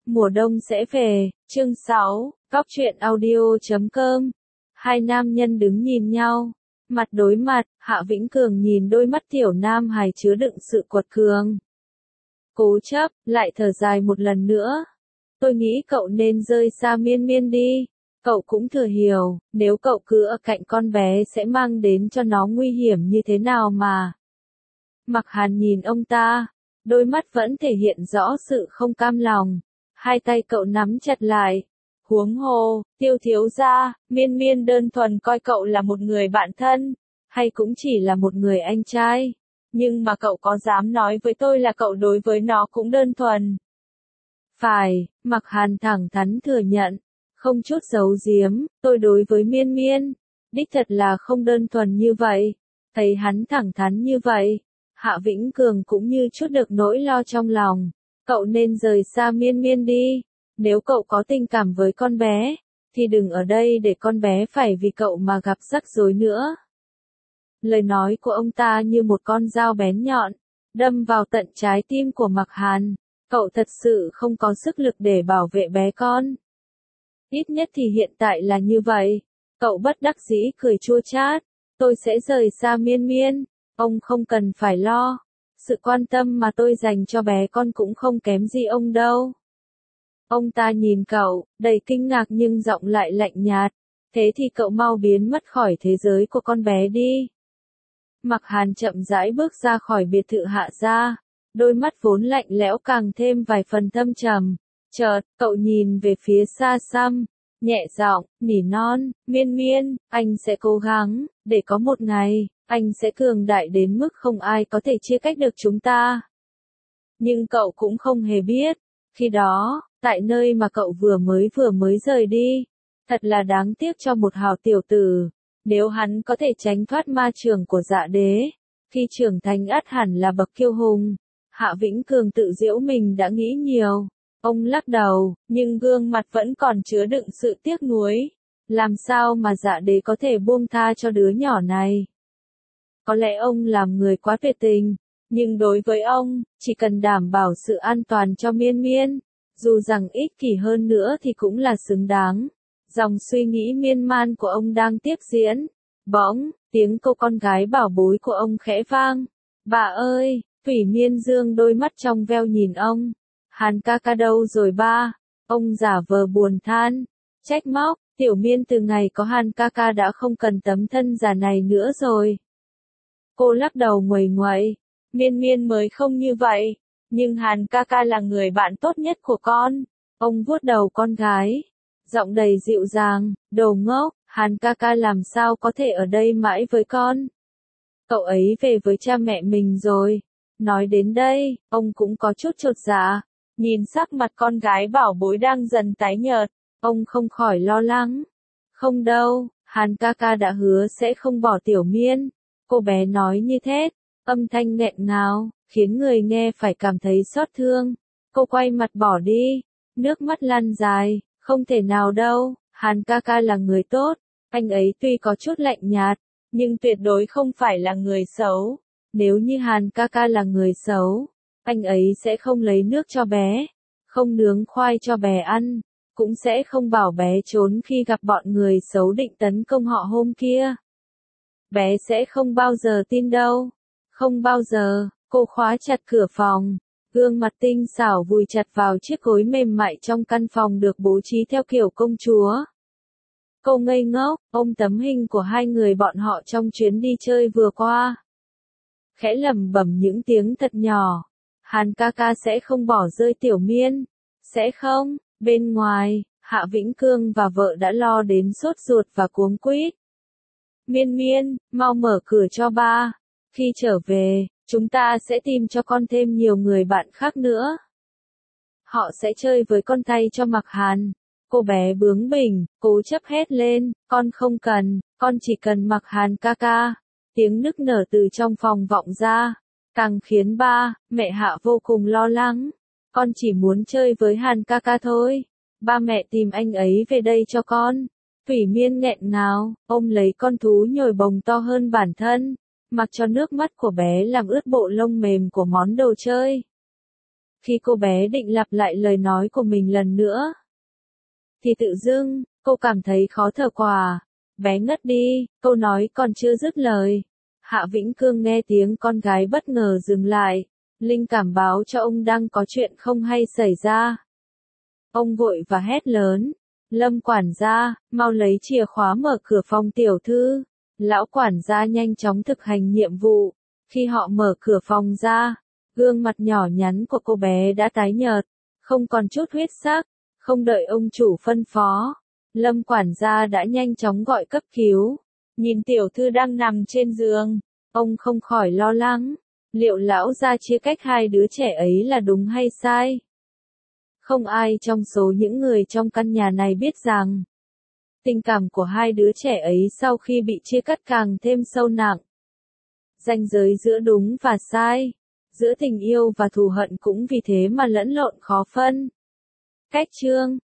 Mùa đông sẽ về, chương 6, Góc truyện audio.com. Hai nam nhân đứng nhìn nhau, mặt đối mặt, Hạ Vĩnh Cường nhìn đôi mắt tiểu nam hài chứa đựng sự quật cường. Cố chấp, lại thở dài một lần nữa. Tôi nghĩ cậu nên rời xa Miên Miên đi. Cậu cũng thừa hiểu, nếu cậu cứ ở cạnh con bé sẽ mang đến cho nó nguy hiểm như thế nào mà. Mặc Hàn nhìn ông ta, đôi mắt vẫn thể hiện rõ sự không cam lòng. Hai tay cậu nắm chặt lại. Huống hồ, Tiêu thiếu gia, Miên Miên đơn thuần coi cậu là một người bạn thân, hay cũng chỉ là một người anh trai. Nhưng mà cậu có dám nói với tôi là cậu đối với nó cũng đơn thuần? Phải, Mặc Hàn thẳng thắn thừa nhận, không chút giấu giếm, tôi đối với Miên Miên, đích thật là không đơn thuần như vậy. Thấy hắn thẳng thắn như vậy, Hạ Vĩnh Cường cũng như chút được nỗi lo trong lòng. Cậu nên rời xa Miên Miên đi. Nếu cậu có tình cảm với con bé, thì đừng ở đây để con bé phải vì cậu mà gặp rắc rối nữa. Lời nói của ông ta như một con dao bén nhọn, đâm vào tận trái tim của Mặc Hàn. Cậu thật sự không có sức lực để bảo vệ bé con. Ít nhất thì hiện tại là như vậy. Cậu bất đắc dĩ cười chua chát. Tôi sẽ rời xa Miên Miên. Ông không cần phải lo. Sự quan tâm mà tôi dành cho bé con cũng không kém gì ông đâu. Ông ta nhìn cậu, đầy kinh ngạc nhưng giọng lại lạnh nhạt. Thế thì cậu mau biến mất khỏi thế giới của con bé đi. Mặc Hàn chậm rãi bước ra khỏi biệt thự Hạ gia. Đôi mắt vốn lạnh lẽo càng thêm vài phần thâm trầm. Chợt, cậu nhìn về phía xa xăm, nhẹ giọng, nỉ non, Miên Miên, anh sẽ cố gắng, để có một ngày, anh sẽ cường đại đến mức không ai có thể chia cách được chúng ta. Nhưng cậu cũng không hề biết, khi đó, tại nơi mà cậu vừa mới rời đi, thật là đáng tiếc cho một hào tiểu tử. Nếu hắn có thể tránh thoát ma trường của Dạ Đế, khi trưởng thành ắt hẳn là bậc kiêu hùng. Hạ Vĩnh Cường tự giễu mình đã nghĩ nhiều. Ông lắc đầu, nhưng gương mặt vẫn còn chứa đựng sự tiếc nuối. Làm sao mà Dạ Đế có thể buông tha cho đứa nhỏ này? Có lẽ ông làm người quá tuyệt tình, nhưng đối với ông, chỉ cần đảm bảo sự an toàn cho Miên Miên, dù rằng ích kỷ hơn nữa thì cũng là xứng đáng. Dòng suy nghĩ miên man của ông đang tiếp diễn. Bỗng, tiếng cô con gái bảo bối của ông khẽ vang. Bà ơi! Thủy Miên dương đôi mắt trong veo nhìn ông. Hàn ca ca đâu rồi ba? Ông giả vờ buồn than, trách móc, Tiểu Miên từ ngày có Hàn ca ca đã không cần tấm thân già này nữa rồi. Cô lắc đầu nguầy nguậy, Miên Miên mới không như vậy, nhưng Hàn ca ca là người bạn tốt nhất của con. Ông vuốt đầu con gái, giọng đầy dịu dàng, đồ ngốc, Hàn ca ca làm sao có thể ở đây mãi với con? Cậu ấy về với cha mẹ mình rồi. Nói đến đây, ông cũng có chút chột dạ, nhìn sắc mặt con gái bảo bối đang dần tái nhợt, ông không khỏi lo lắng. Không đâu, Hàn ca ca đã hứa sẽ không bỏ Tiểu Miên. Cô bé nói như thế, âm thanh nghẹn ngào, khiến người nghe phải cảm thấy xót thương. Cô quay mặt bỏ đi, nước mắt lăn dài, không thể nào đâu, Hàn ca ca là người tốt, anh ấy tuy có chút lạnh nhạt, nhưng tuyệt đối không phải là người xấu. Nếu như Hàn ca ca là người xấu, anh ấy sẽ không lấy nước cho bé, không nướng khoai cho bé ăn, cũng sẽ không bảo bé trốn khi gặp bọn người xấu định tấn công họ hôm kia. Bé sẽ không bao giờ tin đâu. Không bao giờ. Cô khóa chặt cửa phòng, gương mặt tinh xảo vùi chặt vào chiếc gối mềm mại trong căn phòng được bố trí theo kiểu công chúa. Cô ngây ngốc, ôm tấm hình của hai người bọn họ trong chuyến đi chơi vừa qua. Khẽ lẩm bẩm những tiếng thật nhỏ. Hàn ca ca sẽ không bỏ rơi Tiểu Miên. Sẽ không. Bên ngoài, Hạ Vĩnh Cương và vợ đã lo đến sốt ruột và cuống quýt. Miên Miên, mau mở cửa cho ba. Khi trở về, chúng ta sẽ tìm cho con thêm nhiều người bạn khác nữa. Họ sẽ chơi với con thay cho Mặc Hàn. Cô bé bướng bỉnh, cố chấp hét lên, con không cần, con chỉ cần Mặc Hàn ca ca. Tiếng nức nở từ trong phòng vọng ra, càng khiến ba, mẹ Hạ vô cùng lo lắng. Con chỉ muốn chơi với Hàn ca ca thôi. Ba mẹ tìm anh ấy về đây cho con. Thủy Miên nghẹn ngào, ôm lấy con thú nhồi bồng to hơn bản thân, mặc cho nước mắt của bé làm ướt bộ lông mềm của món đồ chơi. Khi cô bé định lặp lại lời nói của mình lần nữa, thì tự dưng, cô cảm thấy khó thở quá. Bé ngất đi, câu nói còn chưa dứt lời. Hạ Vĩnh Cương nghe tiếng con gái bất ngờ dừng lại. Linh cảm báo cho ông đang có chuyện không hay xảy ra. Ông vội và hét lớn. Lâm quản gia, mau lấy chìa khóa mở cửa phòng tiểu thư. Lão quản gia nhanh chóng thực hành nhiệm vụ. Khi họ mở cửa phòng ra, gương mặt nhỏ nhắn của cô bé đã tái nhợt, không còn chút huyết sắc. Không đợi ông chủ phân phó, Lâm quản gia đã nhanh chóng gọi cấp cứu. Nhìn tiểu thư đang nằm trên giường, ông không khỏi lo lắng. Liệu lão gia chia cách hai đứa trẻ ấy là đúng hay sai? Không ai trong số những người trong căn nhà này biết rằng tình cảm của hai đứa trẻ ấy sau khi bị chia cắt càng thêm sâu nặng. Ranh giới giữa đúng và sai, giữa tình yêu và thù hận cũng vì thế mà lẫn lộn khó phân. Cách chương